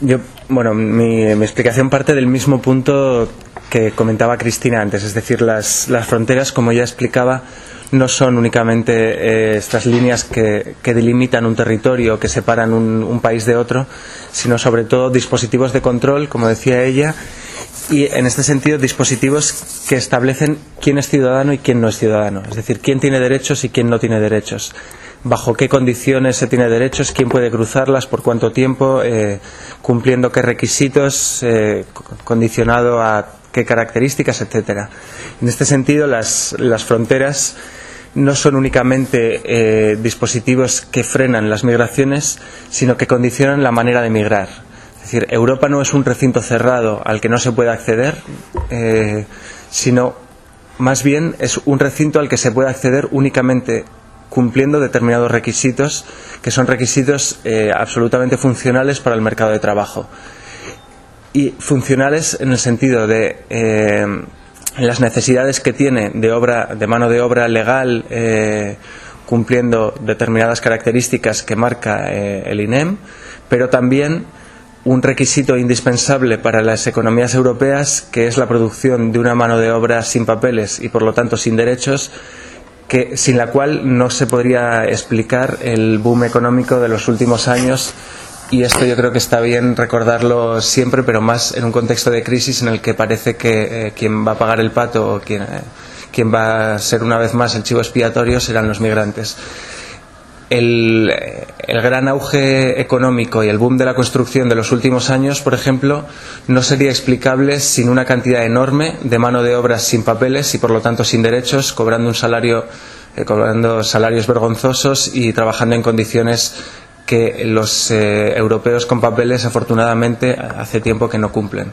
Bueno, mi explicación parte del mismo punto que comentaba Cristina antes, es decir, las fronteras, como ya explicaba, no son únicamente estas líneas que delimitan un territorio, que separan un país de otro, sino sobre todo dispositivos de control, como decía ella, y en este sentido dispositivos que establecen quién es ciudadano y quién no es ciudadano, es decir, quién tiene derechos y quién no tiene derechos, bajo qué condiciones se tiene derechos, quién puede cruzarlas, por cuánto tiempo, cumpliendo qué requisitos, condicionado a qué características, etcétera. En este sentido, las fronteras no son únicamente dispositivos que frenan las migraciones, sino que condicionan la manera de migrar. Es decir, Europa no es un recinto cerrado al que no se puede acceder, sino más bien es un recinto al que se puede acceder únicamente cumpliendo determinados requisitos, que son requisitos absolutamente funcionales para el mercado de trabajo. Y funcionales en el sentido de las necesidades que tiene de mano de obra legal, cumpliendo determinadas características que marca el INEM, pero también un requisito indispensable para las economías europeas, que es la producción de una mano de obra sin papeles y por lo tanto sin derechos, sin la cual no se podría explicar el boom económico de los últimos años. Y esto yo creo que está bien recordarlo siempre, pero más en un contexto de crisis en el que parece que quien va a pagar el pato o quien va a ser una vez más el chivo expiatorio serán los migrantes. El gran auge económico y el boom de la construcción de los últimos años, por ejemplo, no sería explicable sin una cantidad enorme de mano de obra sin papeles y por lo tanto sin derechos, cobrando salarios vergonzosos y trabajando en condiciones que los europeos con papeles afortunadamente hace tiempo que no cumplen.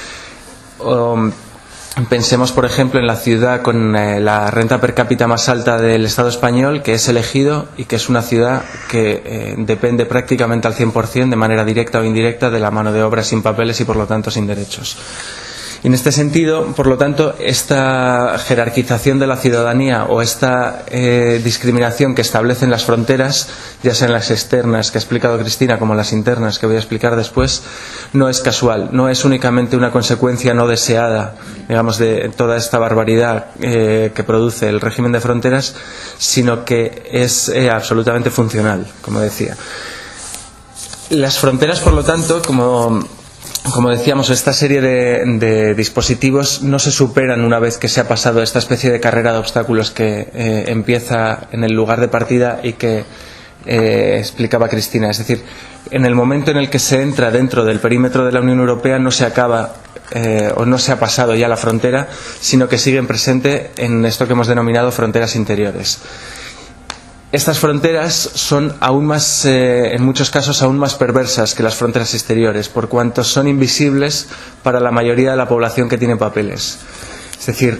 Pensemos, por ejemplo, en la ciudad con la renta per cápita más alta del Estado español, que es El Ejido, y que es una ciudad que depende prácticamente al 100%, de manera directa o indirecta, de la mano de obra sin papeles y por lo tanto sin derechos. Y en este sentido, por lo tanto, esta jerarquización de la ciudadanía o esta discriminación que establecen las fronteras, ya sean las externas que ha explicado Cristina como las internas que voy a explicar después, no es casual, no es únicamente una consecuencia no deseada, digamos, de toda esta barbaridad que produce el régimen de fronteras, sino que es absolutamente funcional, como decía. Las fronteras, por lo tanto, como decíamos, esta serie de dispositivos no se superan una vez que se ha pasado esta especie de carrera de obstáculos que empieza en el lugar de partida y que explicaba Cristina. Es decir, en el momento en el que se entra dentro del perímetro de la Unión Europea no se acaba o no se ha pasado ya la frontera, sino que siguen presente en esto que hemos denominado fronteras interiores. Estas fronteras son aún más, en muchos casos, aún más perversas que las fronteras exteriores, por cuanto son invisibles para la mayoría de la población que tiene papeles. Es decir,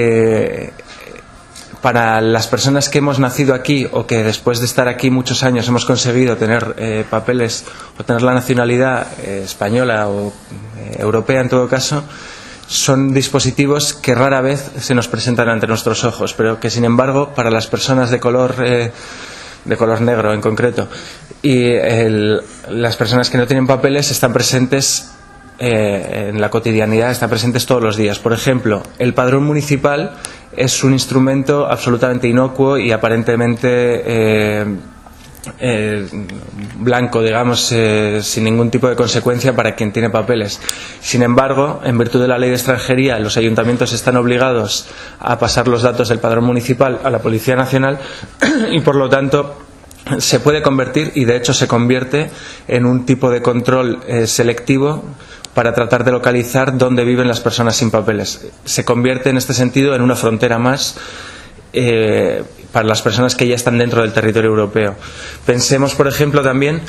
para las personas que hemos nacido aquí o que después de estar aquí muchos años hemos conseguido tener papeles o tener la nacionalidad española o europea en todo caso, son dispositivos que rara vez se nos presentan ante nuestros ojos, pero que sin embargo para las personas de color negro en concreto y las personas que no tienen papeles están presentes en la cotidianidad, están presentes todos los días. Por ejemplo, el padrón municipal es un instrumento absolutamente inocuo y aparentemente blanco, digamos, sin ningún tipo de consecuencia para quien tiene papeles. Sin embargo, en virtud de la ley de extranjería, los ayuntamientos están obligados a pasar los datos del padrón municipal a la Policía Nacional y por lo tanto se puede convertir, y de hecho se convierte, en un tipo de control selectivo para tratar de localizar dónde viven las personas sin papeles. Se convierte en este sentido en una frontera más para las personas que ya están dentro del territorio europeo. Pensemos, por ejemplo, también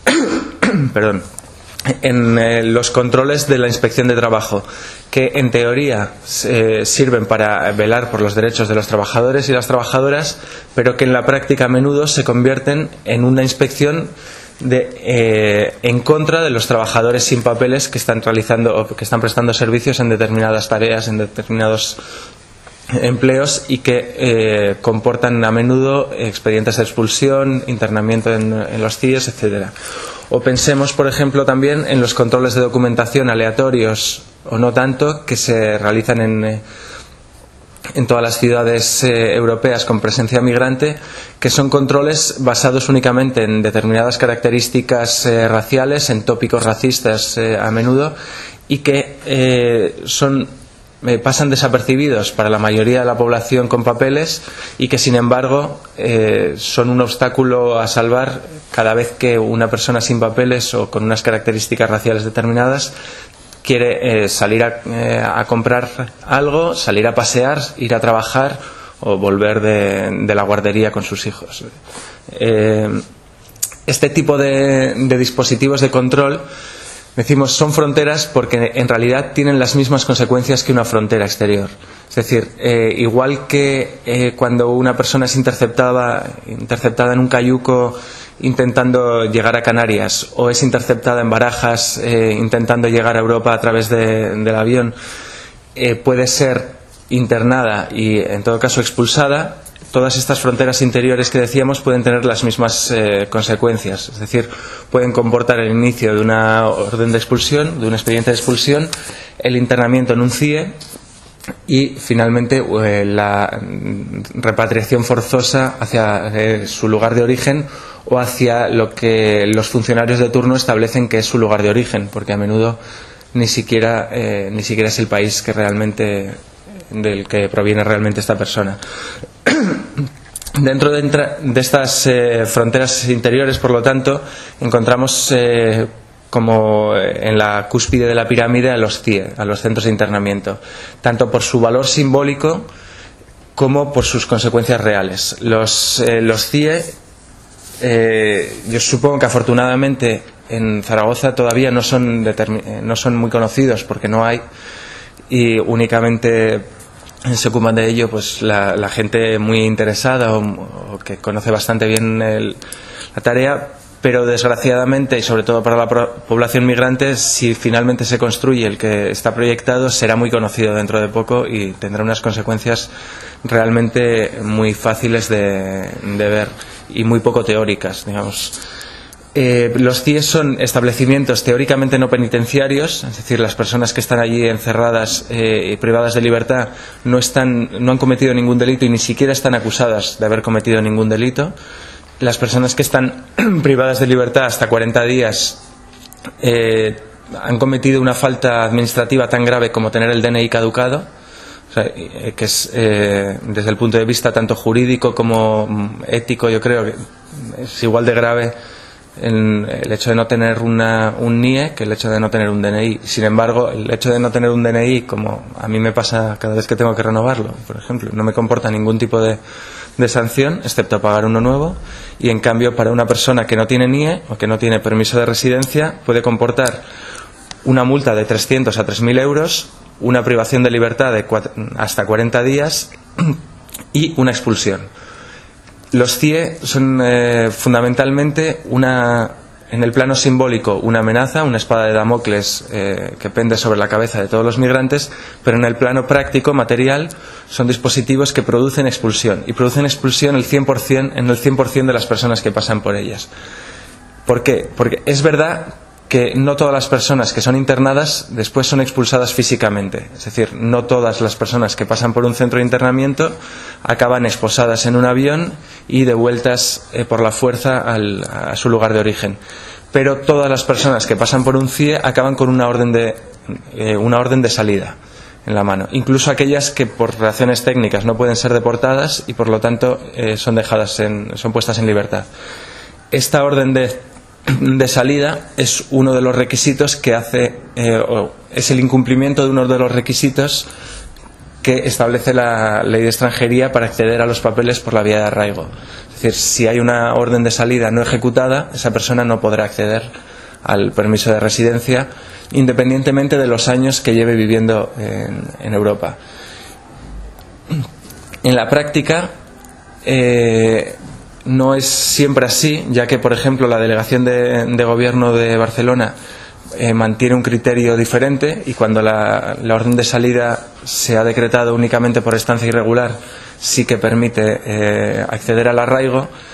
en los controles de la inspección de trabajo, que en teoría sirven para velar por los derechos de los trabajadores y las trabajadoras, pero que en la práctica a menudo se convierten en una inspección en contra de los trabajadores sin papeles que están realizando o que están prestando servicios en determinadas tareas, en determinados empleos y que comportan a menudo expedientes de expulsión, internamiento en los CIES, etcétera. O pensemos, por ejemplo, también en los controles de documentación aleatorios o no tanto que se realizan en todas las ciudades europeas con presencia migrante, que son controles basados únicamente en determinadas características raciales, en tópicos racistas a menudo, y que pasan desapercibidos para la mayoría de la población con papeles y que, sin embargo, son un obstáculo a salvar cada vez que una persona sin papeles o con unas características raciales determinadas quiere salir a comprar algo, salir a pasear, ir a trabajar o volver de la guardería con sus hijos. Este tipo de dispositivos de control, decimos, son fronteras porque en realidad tienen las mismas consecuencias que una frontera exterior. Es decir, igual que cuando una persona es interceptada en un cayuco intentando llegar a Canarias, o es interceptada en Barajas intentando llegar a Europa a través del avión, puede ser internada y en todo caso expulsada. Todas estas fronteras interiores que decíamos pueden tener las mismas consecuencias, es decir, pueden comportar el inicio de una orden de expulsión, de un expediente de expulsión, el internamiento en un CIE y finalmente la repatriación forzosa hacia su lugar de origen o hacia lo que los funcionarios de turno establecen que es su lugar de origen, porque a menudo ni siquiera es el país del que proviene realmente esta persona. Dentro de estas fronteras interiores, por lo tanto, encontramos como en la cúspide de la pirámide a los CIE, a los centros de internamiento, tanto por su valor simbólico como por sus consecuencias reales. Los CIE, yo supongo que afortunadamente en Zaragoza todavía no son muy conocidos porque no hay, y únicamente se ocupan de ello pues la gente muy interesada o que conoce bastante bien la tarea, pero desgraciadamente y sobre todo para la población migrante, si finalmente se construye el que está proyectado, será muy conocido dentro de poco y tendrá unas consecuencias realmente muy fáciles de ver y muy poco teóricas, digamos. Los CIE son establecimientos teóricamente no penitenciarios, es decir, las personas que están allí encerradas y privadas de libertad no han cometido ningún delito y ni siquiera están acusadas de haber cometido ningún delito. Las personas que están privadas de libertad hasta 40 días han cometido una falta administrativa tan grave como tener el DNI caducado, o sea, que es desde el punto de vista tanto jurídico como ético, yo creo que es igual de grave el hecho de no tener un NIE que el hecho de no tener un DNI. Sin embargo, el hecho de no tener un DNI, como a mí me pasa cada vez que tengo que renovarlo, por ejemplo, no me comporta ningún tipo de sanción, excepto pagar uno nuevo, y en cambio para una persona que no tiene NIE o que no tiene permiso de residencia puede comportar una multa de 300 a 3.000 euros, una privación de libertad de hasta 40 días y una expulsión. Los CIE son fundamentalmente en el plano simbólico una amenaza, una espada de Damocles que pende sobre la cabeza de todos los migrantes, pero en el plano práctico, material, son dispositivos que producen expulsión, y producen expulsión en el 100% de las personas que pasan por ellas. ¿Por qué? Porque es verdad que no todas las personas que son internadas después son expulsadas físicamente. Es decir, no todas las personas que pasan por un centro de internamiento acaban esposadas en un avión y devueltas por la fuerza a su lugar de origen. Pero todas las personas que pasan por un CIE acaban con una orden de salida en la mano. Incluso aquellas que por razones técnicas no pueden ser deportadas y por lo tanto son puestas en libertad. Esta orden de salida es uno de los requisitos que es el incumplimiento de uno de los requisitos que establece la ley de extranjería para acceder a los papeles por la vía de arraigo. Es decir, si hay una orden de salida no ejecutada, esa persona no podrá acceder al permiso de residencia, independientemente de los años que lleve viviendo en Europa. En la práctica, no es siempre así, ya que, por ejemplo, la Delegación de Gobierno de Barcelona mantiene un criterio diferente, y cuando la orden de salida se ha decretado únicamente por estancia irregular, sí que permite acceder al arraigo,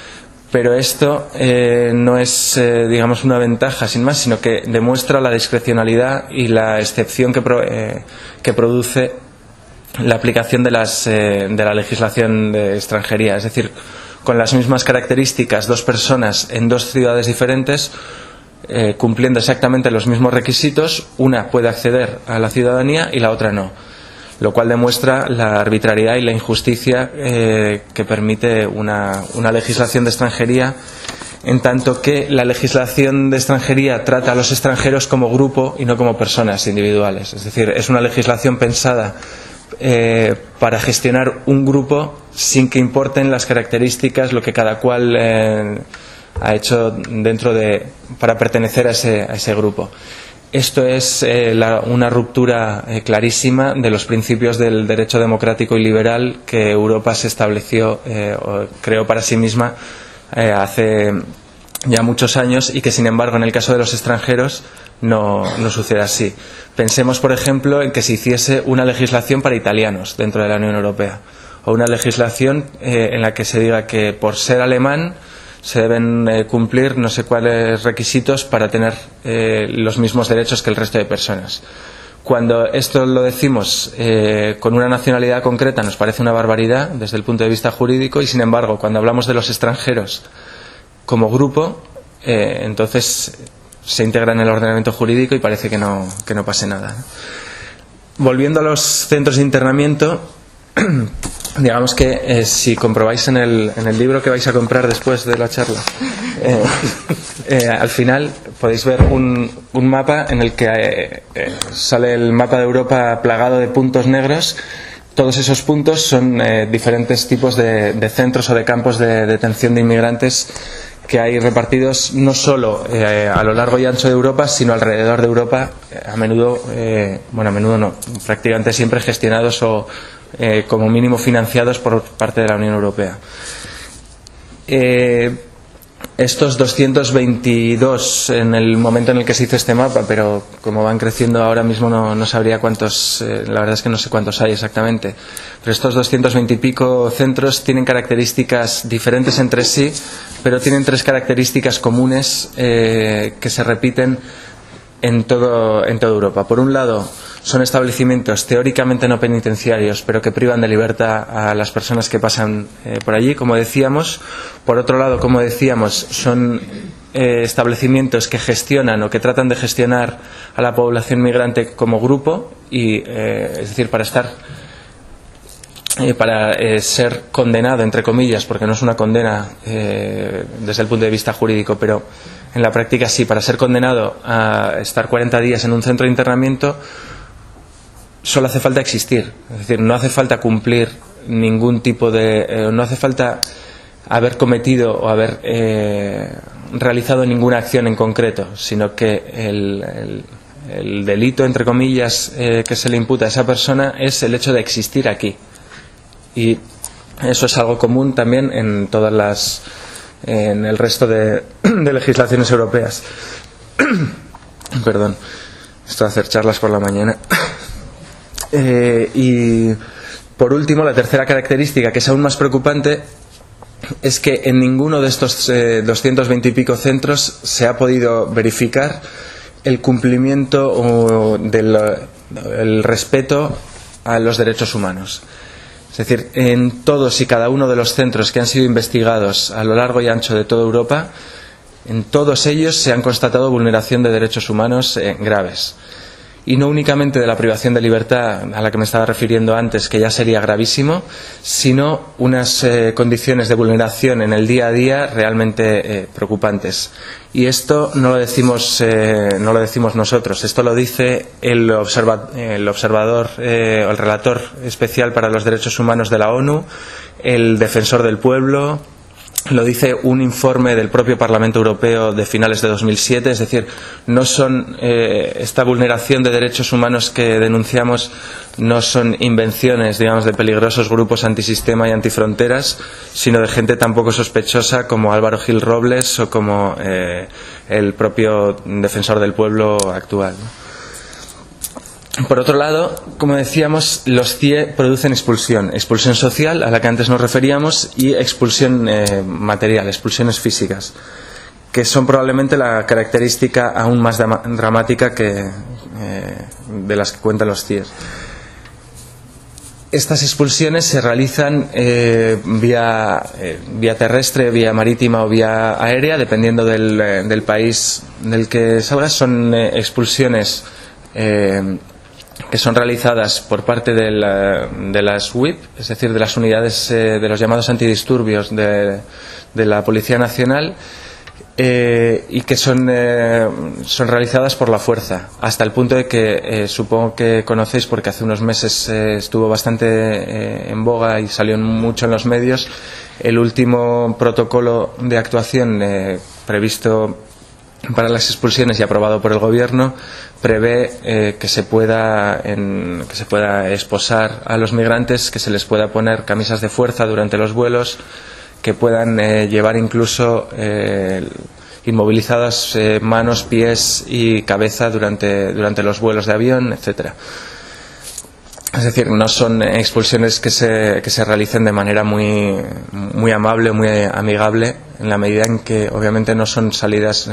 Pero esto no es, digamos, una ventaja sin más, sino que demuestra la discrecionalidad y la excepción que produce la aplicación de la legislación de extranjería. Es decir, con las mismas características, dos personas en dos ciudades diferentes, cumpliendo exactamente los mismos requisitos, una puede acceder a la ciudadanía y la otra no, lo cual demuestra la arbitrariedad y la injusticia que permite una legislación de extranjería, en tanto que la legislación de extranjería trata a los extranjeros como grupo y no como personas individuales. Es decir, es una legislación pensada para gestionar un grupo sin que importen las características, lo que cada cual ha hecho para pertenecer a ese grupo. Esto es una ruptura clarísima de los principios del derecho democrático y liberal que Europa se estableció o creó para sí misma hace ya muchos años, y que sin embargo en el caso de los extranjeros no sucede así. Pensemos, por ejemplo, en que se hiciese una legislación para italianos dentro de la Unión Europea, o una legislación en la que se diga que por ser alemán se deben cumplir no sé cuáles requisitos para tener los mismos derechos que el resto de personas. Cuando esto lo decimos con una nacionalidad concreta nos parece una barbaridad desde el punto de vista jurídico, y sin embargo cuando hablamos de los extranjeros como grupo, entonces se integra en el ordenamiento jurídico y parece que no pase nada. Volviendo a los centros de internamiento, digamos que si comprobáis en el libro que vais a comprar después de la charla, al final podéis ver un mapa en el que sale el mapa de Europa plagado de puntos negros. Todos esos puntos son diferentes tipos de centros o de campos de detención de inmigrantes que hay repartidos no solo a lo largo y ancho de Europa, sino alrededor de Europa, a menudo no, prácticamente siempre gestionados o como mínimo financiados por parte de la Unión Europea. Estos 222 en el momento en el que se hizo este mapa, pero como van creciendo ahora mismo no sabría cuántos, la verdad es que no sé cuántos hay exactamente, pero estos 220 y pico centros tienen características diferentes entre sí, pero tienen tres características comunes que se repiten en toda Europa. Por un lado, son establecimientos teóricamente no penitenciarios, pero que privan de libertad a las personas que pasan por allí, como decíamos. Por otro lado, como decíamos, son establecimientos que gestionan o que tratan de gestionar a la población migrante como grupo, y es decir, para ser condenado, entre comillas, porque no es una condena desde el punto de vista jurídico, pero en la práctica sí, para ser condenado a estar 40 días en un centro de internamiento solo hace falta existir. Es decir, no hace falta cumplir ningún tipo no hace falta haber cometido o haber realizado ninguna acción en concreto, sino que el delito, entre comillas, que se le imputa a esa persona es el hecho de existir aquí. Y eso es algo común también en en el resto de legislaciones europeas. Perdón, esto de hacer charlas por la mañana. Y por último, la tercera característica, que es aún más preocupante, es que en ninguno de estos 220 y pico centros se ha podido verificar el cumplimiento del respeto a los derechos humanos. Es decir, en todos y cada uno de los centros que han sido investigados a lo largo y ancho de toda Europa, en todos ellos se han constatado vulneración de derechos humanos graves. Y no únicamente de la privación de libertad a la que me estaba refiriendo antes, que ya sería gravísimo, sino unas condiciones de vulneración en el día a día realmente preocupantes. Y esto no lo decimos nosotros, esto lo dice el observador o el relator especial para los derechos humanos de la ONU, el defensor del pueblo. Lo dice un informe del propio Parlamento Europeo de finales de 2007, es decir, esta vulneración de derechos humanos que denunciamos no son invenciones, digamos, de peligrosos grupos antisistema y antifronteras, sino de gente tan poco sospechosa como Álvaro Gil Robles o como el propio defensor del pueblo actual. Por otro lado, como decíamos, los CIE producen expulsión social, a la que antes nos referíamos, y expulsión material, expulsiones físicas, que son probablemente la característica aún más dramática de las que cuentan los CIE. Estas expulsiones se realizan vía terrestre, vía marítima o vía aérea, dependiendo del país del que salgas. Son expulsiones que son realizadas por parte de las WIP, es decir, de las unidades de los llamados antidisturbios de la Policía Nacional, y que son realizadas por la fuerza, hasta el punto de que supongo que conocéis, porque hace unos meses estuvo bastante en boga y salió mucho en los medios, el último protocolo de actuación previsto para las expulsiones y aprobado por el Gobierno prevé que se pueda esposar a los migrantes, que se les pueda poner camisas de fuerza durante los vuelos, que puedan llevar incluso inmovilizadas manos, pies y cabeza durante los vuelos de avión, etcétera. Es decir, no son expulsiones que se realicen de manera muy amable, muy amigable, en la medida en que obviamente no son salidas,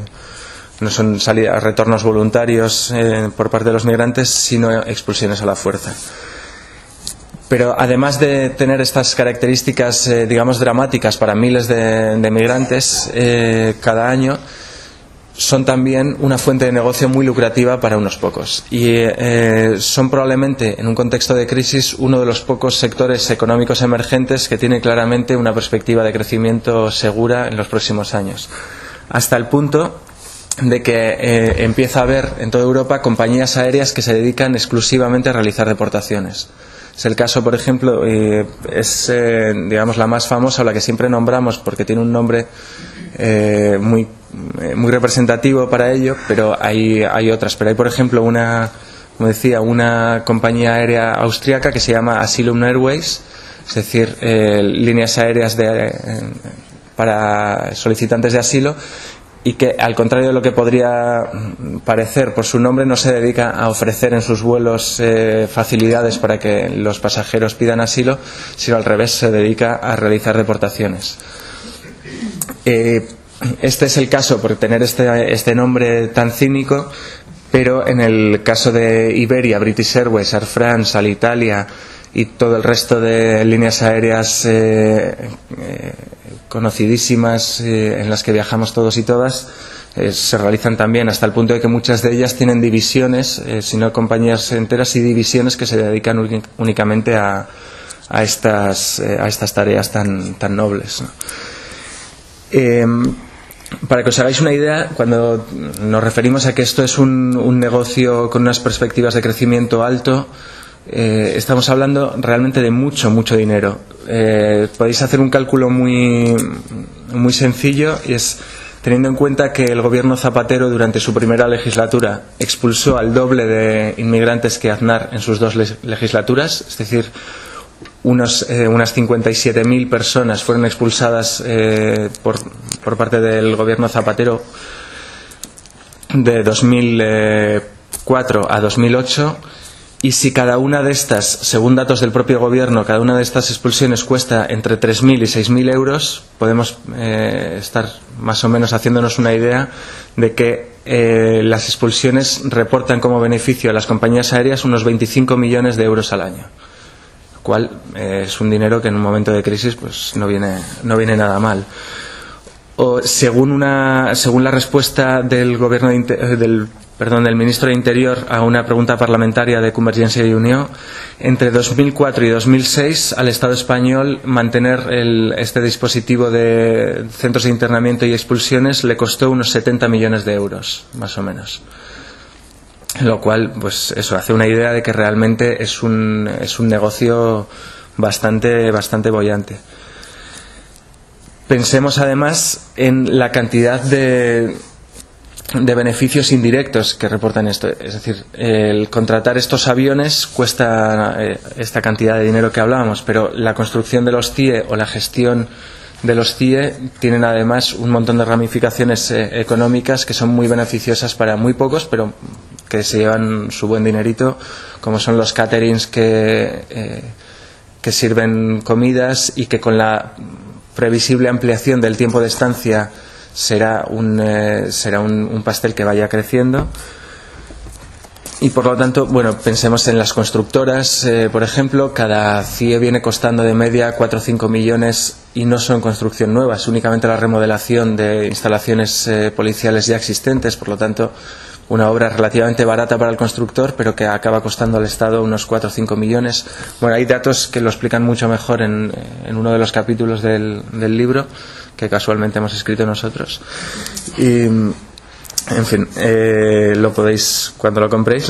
retornos voluntarios por parte de los migrantes, sino expulsiones a la fuerza. Pero además de tener estas características, digamos, dramáticas para miles de migrantes cada año, son también una fuente de negocio muy lucrativa para unos pocos. Y son probablemente, en un contexto de crisis, uno de los pocos sectores económicos emergentes que tiene claramente una perspectiva de crecimiento segura en los próximos años. Hasta el punto de que empieza a haber en toda Europa compañías aéreas que se dedican exclusivamente a realizar deportaciones. Es el caso, por ejemplo, es digamos la más famosa, o la que siempre nombramos porque tiene un nombre muy representativo para ello, pero hay otras. Pero hay, por ejemplo, como decía, una compañía aérea austríaca que se llama Asylum Airways, es decir, líneas aéreas para solicitantes de asilo, y que, al contrario de lo que podría parecer por su nombre, no se dedica a ofrecer en sus vuelos facilidades para que los pasajeros pidan asilo, sino al revés, se dedica a realizar deportaciones. Este es el caso por tener este nombre tan cínico, pero en el caso de Iberia, British Airways, Air France, Alitalia y todo el resto de líneas aéreas conocidísimas en las que viajamos todos y todas, se realizan también, hasta el punto de que muchas de ellas tienen divisiones, si no compañías enteras, y divisiones que se dedican únicamente a estas tareas tan nobles, ¿no? Para que os hagáis una idea, cuando nos referimos a que esto es un negocio con unas perspectivas de crecimiento alto, estamos hablando realmente de mucho dinero. Podéis hacer un cálculo muy sencillo, y es, teniendo en cuenta que el gobierno Zapatero durante su primera legislatura expulsó al doble de inmigrantes que Aznar en sus dos legislaturas, es decir, unas 57.000 personas fueron expulsadas por parte del gobierno Zapatero de 2004 a 2008, y si cada una de estas, según datos del propio gobierno, cada una de estas expulsiones cuesta entre 3.000 y 6.000 euros, podemos estar más o menos haciéndonos una idea de que las expulsiones reportan como beneficio a las compañías aéreas unos 25 millones de euros al año, lo cual es un dinero que en un momento de crisis pues no viene nada mal. O según la respuesta del gobierno del ministro de Interior a una pregunta parlamentaria de Convergencia y Unió, entre 2004 y 2006 al Estado español mantener este dispositivo de centros de internamiento y expulsiones le costó unos 70 millones de euros, más o menos. Lo cual, pues eso, hace una idea de que realmente es un negocio bastante boyante. Pensemos además en la cantidad de beneficios indirectos que reportan esto. Es decir, el contratar estos aviones cuesta esta cantidad de dinero que hablábamos, pero la construcción de los CIE o la gestión de los CIE tienen además un montón de ramificaciones económicas que son muy beneficiosas para muy pocos, pero que se llevan su buen dinerito, como son los caterings que sirven comidas y que con la previsible ampliación del tiempo de estancia será un pastel que vaya creciendo. Y por lo tanto, bueno, pensemos en las constructoras, por ejemplo, cada CIE viene costando de media 4 o 5 millones y no son construcción nueva, es únicamente la remodelación de instalaciones policiales ya existentes, por lo tanto, una obra relativamente barata para el constructor, pero que acaba costando al Estado unos 4 o 5 millones. Bueno, hay datos que lo explican mucho mejor en uno de los capítulos del libro, que casualmente hemos escrito nosotros. Y, en fin, lo podéis, cuando lo compréis,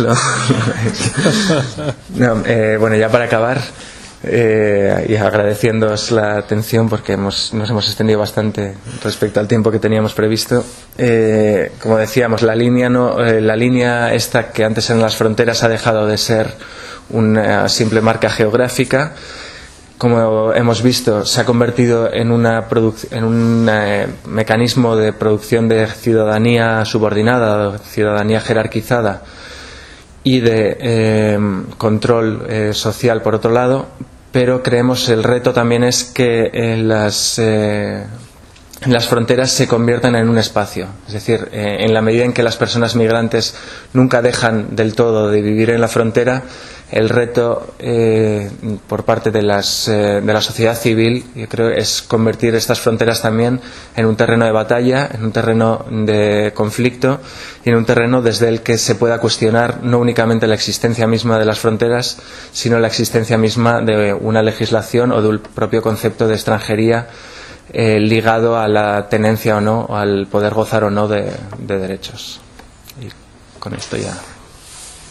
bueno, ya para acabar, y agradeciéndoos la atención porque nos hemos extendido bastante respecto al tiempo que teníamos previsto. Como decíamos, la línea esta que antes eran las fronteras ha dejado de ser una simple marca geográfica. Como hemos visto, se ha convertido en un mecanismo de producción de ciudadanía subordinada, de ciudadanía jerarquizada y de control social por otro lado, pero creemos el reto también es que las fronteras se conviertan en un espacio, es decir, en la medida en que las personas migrantes nunca dejan del todo de vivir en la frontera, el reto por parte de la sociedad civil, yo creo, es convertir estas fronteras también en un terreno de batalla, en un terreno de conflicto y en un terreno desde el que se pueda cuestionar no únicamente la existencia misma de las fronteras, sino la existencia misma de una legislación o del propio concepto de extranjería ligado a la tenencia o no, al poder gozar o no de derechos. Y con esto ya.